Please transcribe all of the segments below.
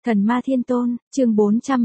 Thần Ma Thiên Tôn, chương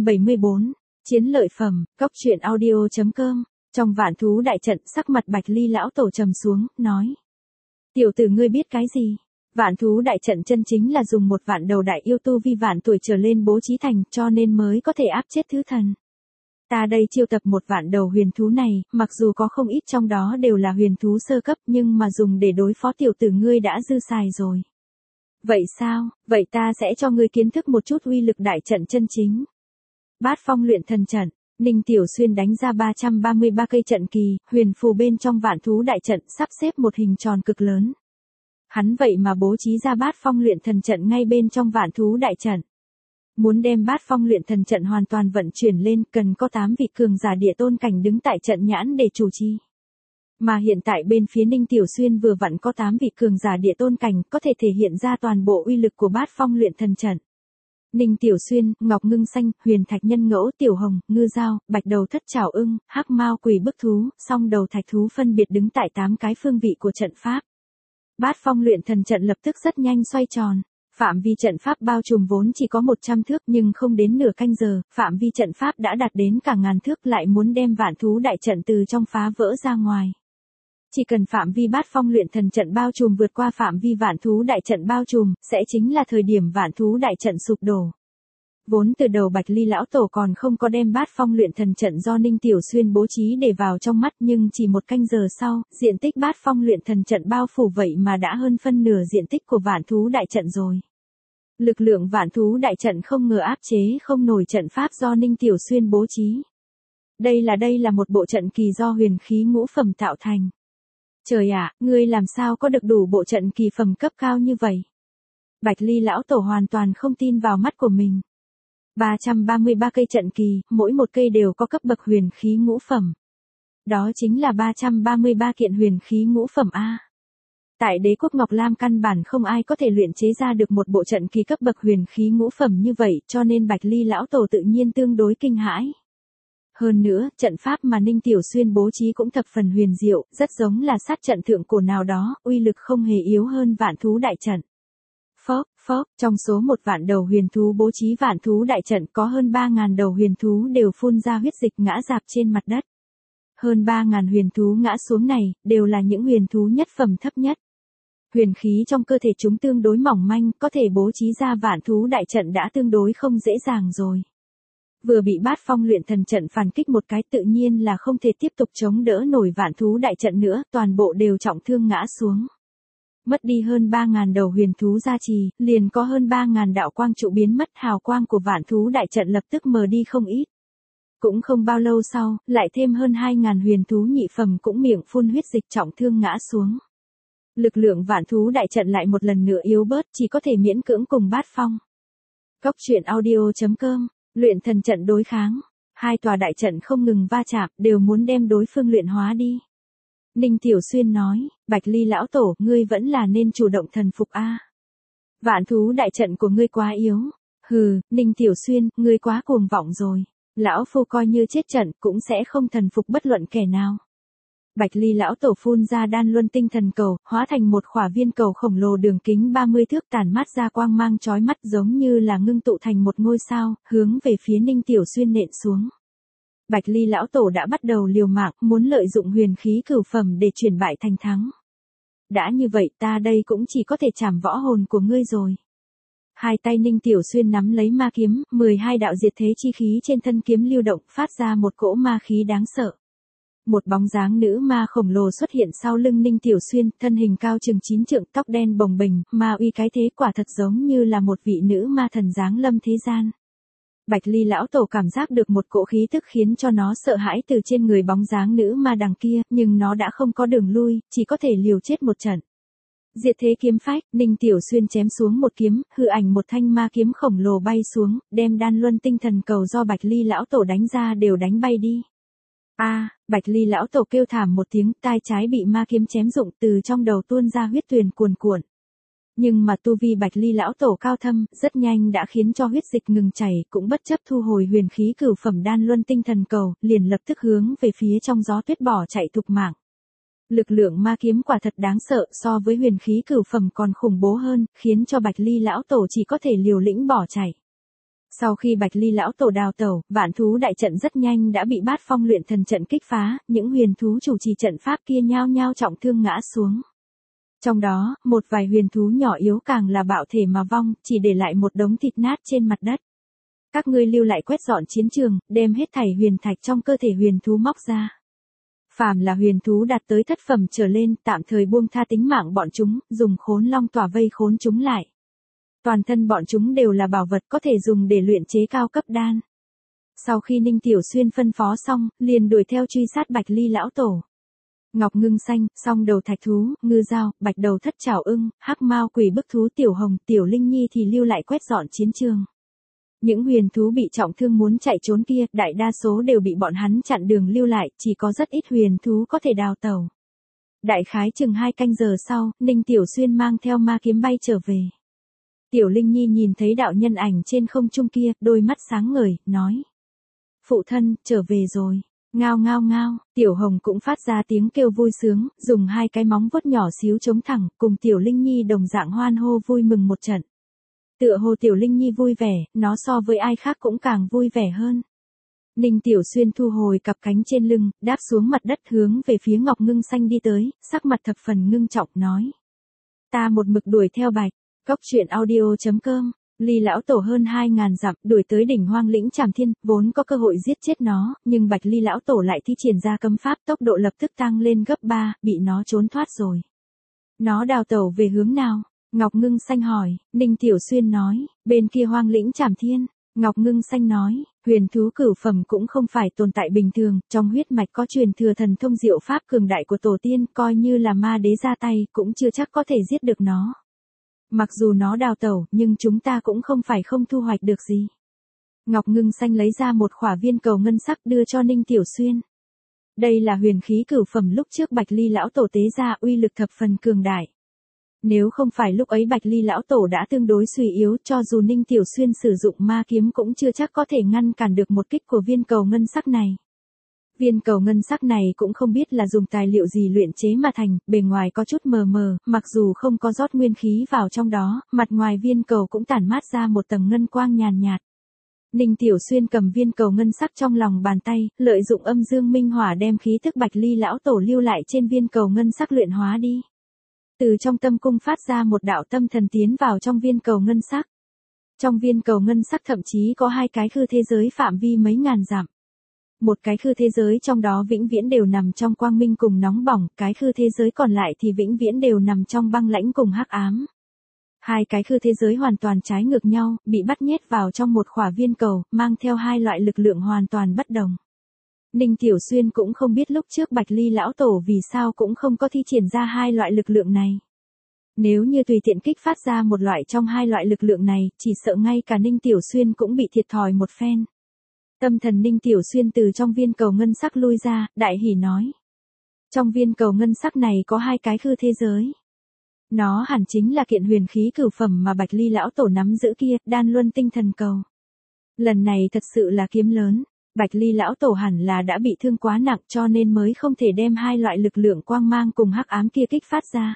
474, Chiến lợi phẩm, Cốc truyện audio.com. Trong vạn thú đại trận, sắc mặt Bạch Ly lão tổ trầm xuống, nói: "Tiểu tử ngươi biết cái gì? Vạn thú đại trận chân chính là dùng một vạn đầu đại yêu tu vi vạn tuổi trở lên bố trí thành, cho nên mới có thể áp chết thứ thần. Ta đây chiêu tập một vạn đầu huyền thú này, mặc dù có không ít trong đó đều là huyền thú sơ cấp, nhưng mà dùng để đối phó tiểu tử ngươi đã dư xài rồi. Vậy sao, vậy ta sẽ cho ngươi kiến thức một chút uy lực đại trận chân chính." Bát Phong luyện thần trận, Ninh Tiểu Xuyên đánh ra 333 cây trận kỳ, huyền phù bên trong vạn thú đại trận sắp xếp một hình tròn cực lớn. Hắn vậy mà bố trí ra Bát Phong luyện thần trận ngay bên trong vạn thú đại trận. Muốn đem Bát Phong luyện thần trận hoàn toàn vận chuyển lên, cần có 8 vị cường giả địa tôn cảnh đứng tại trận nhãn để chủ trì. Mà hiện tại bên phía Ninh Tiểu Xuyên vừa vặn có 8 vị cường giả địa tôn cảnh, có thể thể hiện ra toàn bộ uy lực của Bát Phong luyện thần trận. Ninh Tiểu Xuyên, Ngọc Ngưng Xanh, Huyền Thạch Nhân Ngẫu Tiểu Hồng, Ngư Dao, Bạch Đầu Thất Trảo Ưng, Hắc Mao Quỷ Bức Thú, Song Đầu Thạch Thú phân biệt đứng tại 8 cái phương vị của trận pháp. Bát Phong luyện thần trận lập tức rất nhanh xoay tròn. Phạm vi trận pháp bao trùm vốn chỉ có 100 thước, nhưng không đến nửa canh giờ, phạm vi trận pháp đã đạt đến cả ngàn thước, lại muốn đem vạn thú đại trận từ trong phá vỡ ra ngoài. Chỉ cần phạm vi Bát Phong luyện thần trận bao trùm vượt qua phạm vi vạn thú đại trận bao trùm, sẽ chính là thời điểm vạn thú đại trận sụp đổ. Vốn từ đầu Bạch Ly lão tổ còn không có đem Bát Phong luyện thần trận do Ninh Tiểu Xuyên bố trí để vào trong mắt, nhưng chỉ một canh giờ sau, diện tích Bát Phong luyện thần trận bao phủ vậy mà đã hơn phân nửa diện tích của vạn thú đại trận rồi. Lực lượng vạn thú đại trận không ngờ áp chế không nổi trận pháp do Ninh Tiểu Xuyên bố trí. Đây là một bộ trận kỳ do huyền khí ngũ phẩm tạo thành. Trời ạ, ngươi làm sao có được đủ bộ trận kỳ phẩm cấp cao như vậy? Bạch Ly lão tổ hoàn toàn không tin vào mắt của mình. 333 cây trận kỳ, mỗi một cây đều có cấp bậc huyền khí ngũ phẩm. Đó chính là 333 kiện huyền khí ngũ phẩm A. Tại đế quốc Ngọc Lam căn bản không ai có thể luyện chế ra được một bộ trận kỳ cấp bậc huyền khí ngũ phẩm như vậy, cho nên Bạch Ly lão tổ tự nhiên tương đối kinh hãi. Hơn nữa, trận pháp mà Ninh Tiểu Xuyên bố trí cũng thập phần huyền diệu, rất giống là sát trận thượng cổ nào đó, uy lực không hề yếu hơn vạn thú đại trận. Phốc, trong số 1 vạn đầu huyền thú bố trí vạn thú đại trận có hơn 3.000 đầu huyền thú đều phun ra huyết dịch ngã rạp trên mặt đất. Hơn 3.000 huyền thú ngã xuống này, đều là những huyền thú nhất phẩm thấp nhất. Huyền khí trong cơ thể chúng tương đối mỏng manh, có thể bố trí ra vạn thú đại trận đã tương đối không dễ dàng rồi. Vừa bị Bát Phong luyện thần trận phản kích một cái, tự nhiên là không thể tiếp tục chống đỡ nổi vạn thú đại trận nữa, toàn bộ đều trọng thương ngã xuống. Mất đi hơn 3.000 đầu huyền thú gia trì, liền có hơn 3.000 đạo quang trụ biến mất, hào quang của vạn thú đại trận lập tức mờ đi không ít. Cũng không bao lâu sau, lại thêm hơn 2.000 huyền thú nhị phẩm cũng miệng phun huyết dịch trọng thương ngã xuống. Lực lượng vạn thú đại trận lại một lần nữa yếu bớt, chỉ có thể miễn cưỡng cùng Bát Phong. Cốc truyện audio.com, luyện thần trận đối kháng. Hai tòa đại trận không ngừng va chạm, đều muốn đem đối phương luyện hóa đi. Ninh Tiểu Xuyên nói: "Bạch Ly lão tổ, ngươi vẫn là nên chủ động thần phục a. Vạn thú đại trận của ngươi quá yếu." "Hừ, Ninh Tiểu Xuyên, ngươi quá cuồng vọng rồi. Lão phu coi như chết trận cũng sẽ không thần phục bất luận kẻ nào." Bạch Ly lão tổ phun ra đan luân tinh thần cầu, hóa thành một khỏa viên cầu khổng lồ đường kính 30 thước, tản mát ra quang mang chói mắt giống như là ngưng tụ thành một ngôi sao, hướng về phía Ninh Tiểu Xuyên nện xuống. Bạch Ly lão tổ đã bắt đầu liều mạng, muốn lợi dụng huyền khí cửu phẩm để chuyển bại thành thắng. "Đã như vậy, ta đây cũng chỉ có thể chảm võ hồn của ngươi rồi." Hai tay Ninh Tiểu Xuyên nắm lấy ma kiếm, 12 đạo diệt thế chi khí trên thân kiếm lưu động, phát ra một cỗ ma khí đáng sợ. Một bóng dáng nữ ma khổng lồ xuất hiện sau lưng Ninh Tiểu Xuyên, thân hình cao chừng 9 trượng, tóc đen bồng bềnh, ma uy cái thế, quả thật giống như là một vị nữ ma thần giáng lâm thế gian. Bạch Ly lão tổ cảm giác được một cỗ khí tức khiến cho nó sợ hãi từ trên người bóng dáng nữ ma đằng kia, nhưng nó đã không có đường lui, chỉ có thể liều chết một trận. Diệt thế kiếm phách, Ninh Tiểu Xuyên chém xuống một kiếm, hư ảnh một thanh ma kiếm khổng lồ bay xuống, đem đan luân tinh thần cầu do Bạch Ly lão tổ đánh ra đều đánh bay đi. Bạch Ly lão tổ kêu thảm một tiếng, tai trái bị ma kiếm chém rụng, từ trong đầu tuôn ra huyết tuyền cuồn cuộn. Nhưng mà tu vi Bạch Ly lão tổ cao thâm, rất nhanh đã khiến cho huyết dịch ngừng chảy, cũng bất chấp thu hồi huyền khí cửu phẩm đan luân tinh thần cầu, liền lập tức hướng về phía trong gió tuyết bỏ chạy thục mạng. Lực lượng ma kiếm quả thật đáng sợ, so với huyền khí cửu phẩm còn khủng bố hơn, khiến cho Bạch Ly lão tổ chỉ có thể liều lĩnh bỏ chạy. Sau khi Bạch Ly lão tổ đào tẩu, vạn thú đại trận rất nhanh đã bị Bát Phong luyện thần trận kích phá, những huyền thú chủ trì trận pháp kia nhao nhao trọng thương ngã xuống. Trong đó, một vài huyền thú nhỏ yếu càng là bạo thể mà vong, chỉ để lại một đống thịt nát trên mặt đất. Các ngươi lưu lại quét dọn chiến trường, đem hết thảy huyền thạch trong cơ thể huyền thú móc ra. Phàm là huyền thú đạt tới thất phẩm trở lên, tạm thời buông tha tính mạng bọn chúng, dùng khốn long tỏa vây khốn chúng lại. Toàn thân bọn chúng đều là bảo vật có thể dùng để luyện chế cao cấp đan. Sau khi Ninh Tiểu Xuyên phân phó xong, liền đuổi theo truy sát Bạch Ly lão tổ. Ngọc Ngưng Xanh, song đầu thạch thú, ngư dao, bạch đầu thất trảo ưng, hắc mao quỷ bức thú Tiểu Hồng, Tiểu Linh Nhi thì lưu lại quét dọn chiến trường. Những huyền thú bị trọng thương muốn chạy trốn kia, đại đa số đều bị bọn hắn chặn đường lưu lại, chỉ có rất ít huyền thú có thể đào tẩu. Đại khái chừng 2 canh giờ sau, Ninh Tiểu Xuyên mang theo ma kiếm bay trở về. Tiểu Linh Nhi nhìn thấy đạo nhân ảnh trên không trung kia, đôi mắt sáng ngời, nói. Phụ thân, trở về rồi. Ngao ngao ngao, Tiểu Hồng cũng phát ra tiếng kêu vui sướng, dùng 2 cái móng vuốt nhỏ xíu chống thẳng, cùng Tiểu Linh Nhi đồng dạng hoan hô vui mừng một trận. Tựa hồ Tiểu Linh Nhi vui vẻ, nó so với ai khác cũng càng vui vẻ hơn. Ninh Tiểu Xuyên thu hồi cặp cánh trên lưng, đáp xuống mặt đất hướng về phía Ngọc Ngưng Xanh đi tới, sắc mặt thập phần ngưng trọng nói. Ta một mực đuổi theo Bạch, Cốc Truyện Audio.com, Ly lão tổ hơn 2.000 dặm, đuổi tới đỉnh Hoang Lĩnh Trảm Thiên, vốn có cơ hội giết chết nó, nhưng Bạch Ly lão tổ lại thi triển ra cấm pháp, tốc độ lập tức tăng lên gấp 3, bị nó trốn thoát rồi. Nó đào tẩu về hướng nào? Ngọc Ngưng Xanh hỏi. Ninh Tiểu Xuyên nói, bên kia Hoang Lĩnh Trảm Thiên. Ngọc Ngưng Xanh nói, huyền thú cửu phẩm cũng không phải tồn tại bình thường, trong huyết mạch có truyền thừa thần thông diệu pháp cường đại của tổ tiên, coi như là ma đế ra tay, cũng chưa chắc có thể giết được nó. Mặc dù nó đào tẩu, nhưng chúng ta cũng không phải không thu hoạch được gì. Ngọc Ngưng Xanh lấy ra một khỏa viên cầu ngân sắc đưa cho Ninh Tiểu Xuyên. Đây là huyền khí cửu phẩm lúc trước Bạch Ly lão tổ tế ra, uy lực thập phần cường đại. Nếu không phải lúc ấy Bạch Ly lão tổ đã tương đối suy yếu, cho dù Ninh Tiểu Xuyên sử dụng ma kiếm cũng chưa chắc có thể ngăn cản được một kích của viên cầu ngân sắc này. Viên cầu ngân sắc này cũng không biết là dùng tài liệu gì luyện chế mà thành, bề ngoài có chút mờ mờ, mặc dù không có rót nguyên khí vào trong đó, mặt ngoài viên cầu cũng tản mát ra một tầng ngân quang nhàn nhạt. Ninh Tiểu Xuyên cầm viên cầu ngân sắc trong lòng bàn tay, lợi dụng âm dương minh hỏa đem khí thức Bạch Ly lão tổ lưu lại trên viên cầu ngân sắc luyện hóa đi. Từ trong tâm cung phát ra một đạo tâm thần tiến vào trong viên cầu ngân sắc. Trong viên cầu ngân sắc thậm chí có 2 cái khư thế giới phạm vi mấy ngàn dặm. Một cái khư thế giới trong đó vĩnh viễn đều nằm trong quang minh cùng nóng bỏng, cái khư thế giới còn lại thì vĩnh viễn đều nằm trong băng lãnh cùng hắc ám. 2 cái khư thế giới hoàn toàn trái ngược nhau, bị bắt nhét vào trong một khỏa viên cầu, mang theo 2 loại lực lượng hoàn toàn bất đồng. Ninh Tiểu Xuyên cũng không biết lúc trước Bạch Ly lão tổ vì sao cũng không có thi triển ra 2 loại lực lượng này. Nếu như tùy tiện kích phát ra một loại trong 2 loại lực lượng này, chỉ sợ ngay cả Ninh Tiểu Xuyên cũng bị thiệt thòi một phen. Tâm thần Ninh Tiểu Xuyên từ trong viên cầu ngân sắc lui ra, đại hỉ nói. Trong viên cầu ngân sắc này có 2 cái khư thế giới. Nó hẳn chính là kiện huyền khí cửu phẩm mà Bạch Ly lão tổ nắm giữ kia, Đan Luân Tinh Thần Cầu. Lần này thật sự là kiếm lớn. Bạch Ly lão tổ hẳn là đã bị thương quá nặng cho nên mới không thể đem 2 loại lực lượng quang mang cùng hắc ám kia kích phát ra.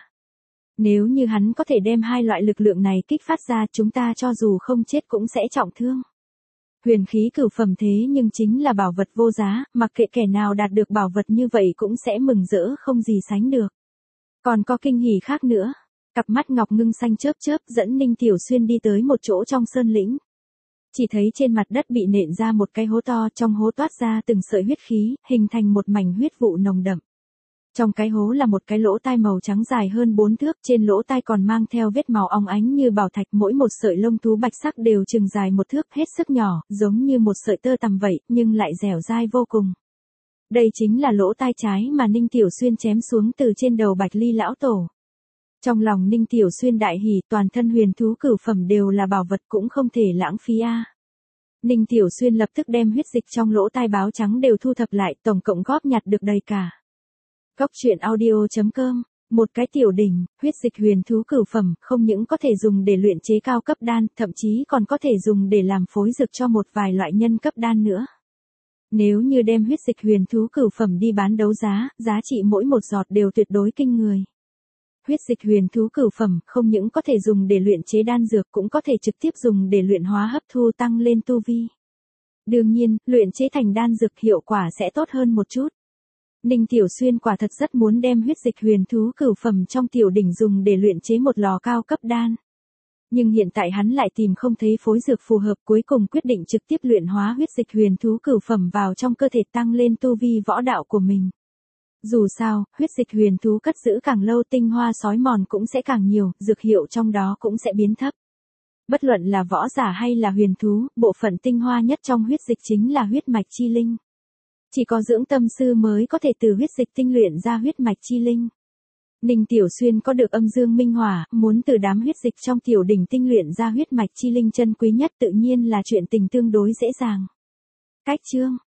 Nếu như hắn có thể đem 2 loại lực lượng này kích phát ra, chúng ta cho dù không chết cũng sẽ trọng thương. Huyền khí cửu phẩm thế nhưng chính là bảo vật vô giá, mặc kệ kẻ nào đạt được bảo vật như vậy cũng sẽ mừng rỡ không gì sánh được. Còn có kinh hỉ khác nữa. Cặp mắt Ngọc Ngưng Xanh chớp chớp dẫn Ninh Tiểu Xuyên đi tới một chỗ trong sơn lĩnh. Chỉ thấy trên mặt đất bị nện ra một cái hố to, trong hố toát ra từng sợi huyết khí, hình thành một mảnh huyết vụ nồng đậm. Trong cái hố là một cái lỗ tai màu trắng dài hơn 4 thước, trên lỗ tai còn mang theo vết màu óng ánh như bảo thạch, mỗi một sợi lông thú bạch sắc đều chừng dài 1 thước, hết sức nhỏ, giống như một sợi tơ tằm vậy, nhưng lại dẻo dai vô cùng. Đây chính là lỗ tai trái mà Ninh Tiểu Xuyên chém xuống từ trên đầu Bạch Ly lão tổ. Trong lòng Ninh Tiểu Xuyên đại hỉ, toàn thân huyền thú cửu phẩm đều là bảo vật cũng không thể lãng phí a. Ninh Tiểu Xuyên lập tức đem huyết dịch trong lỗ tai báo trắng đều thu thập lại, tổng cộng góp nhặt được đầy cả. Cốc Truyện Audio.com, một cái tiểu đỉnh, huyết dịch huyền thú cửu phẩm, không những có thể dùng để luyện chế cao cấp đan, thậm chí còn có thể dùng để làm phối dược cho một vài loại nhân cấp đan nữa. Nếu như đem huyết dịch huyền thú cửu phẩm đi bán đấu giá, giá trị mỗi một giọt đều tuyệt đối kinh người. Huyết dịch huyền thú cửu phẩm không những có thể dùng để luyện chế đan dược cũng có thể trực tiếp dùng để luyện hóa hấp thu tăng lên tu vi. Đương nhiên, luyện chế thành đan dược hiệu quả sẽ tốt hơn một chút. Ninh Tiểu Xuyên quả thật rất muốn đem huyết dịch huyền thú cửu phẩm trong tiểu đỉnh dùng để luyện chế một lò cao cấp đan. Nhưng hiện tại hắn lại tìm không thấy phối dược phù hợp, cuối cùng quyết định trực tiếp luyện hóa huyết dịch huyền thú cửu phẩm vào trong cơ thể tăng lên tu vi võ đạo của mình. Dù sao, huyết dịch huyền thú cất giữ càng lâu tinh hoa sói mòn cũng sẽ càng nhiều, dược hiệu trong đó cũng sẽ biến thấp. Bất luận là võ giả hay là huyền thú, bộ phận tinh hoa nhất trong huyết dịch chính là huyết mạch chi linh. Chỉ có dưỡng tâm sư mới có thể từ huyết dịch tinh luyện ra huyết mạch chi linh. Ninh Tiểu Xuyên có được âm dương minh hỏa, muốn từ đám huyết dịch trong tiểu đỉnh tinh luyện ra huyết mạch chi linh chân quý nhất tự nhiên là chuyện tình tương đối dễ dàng. Cách chương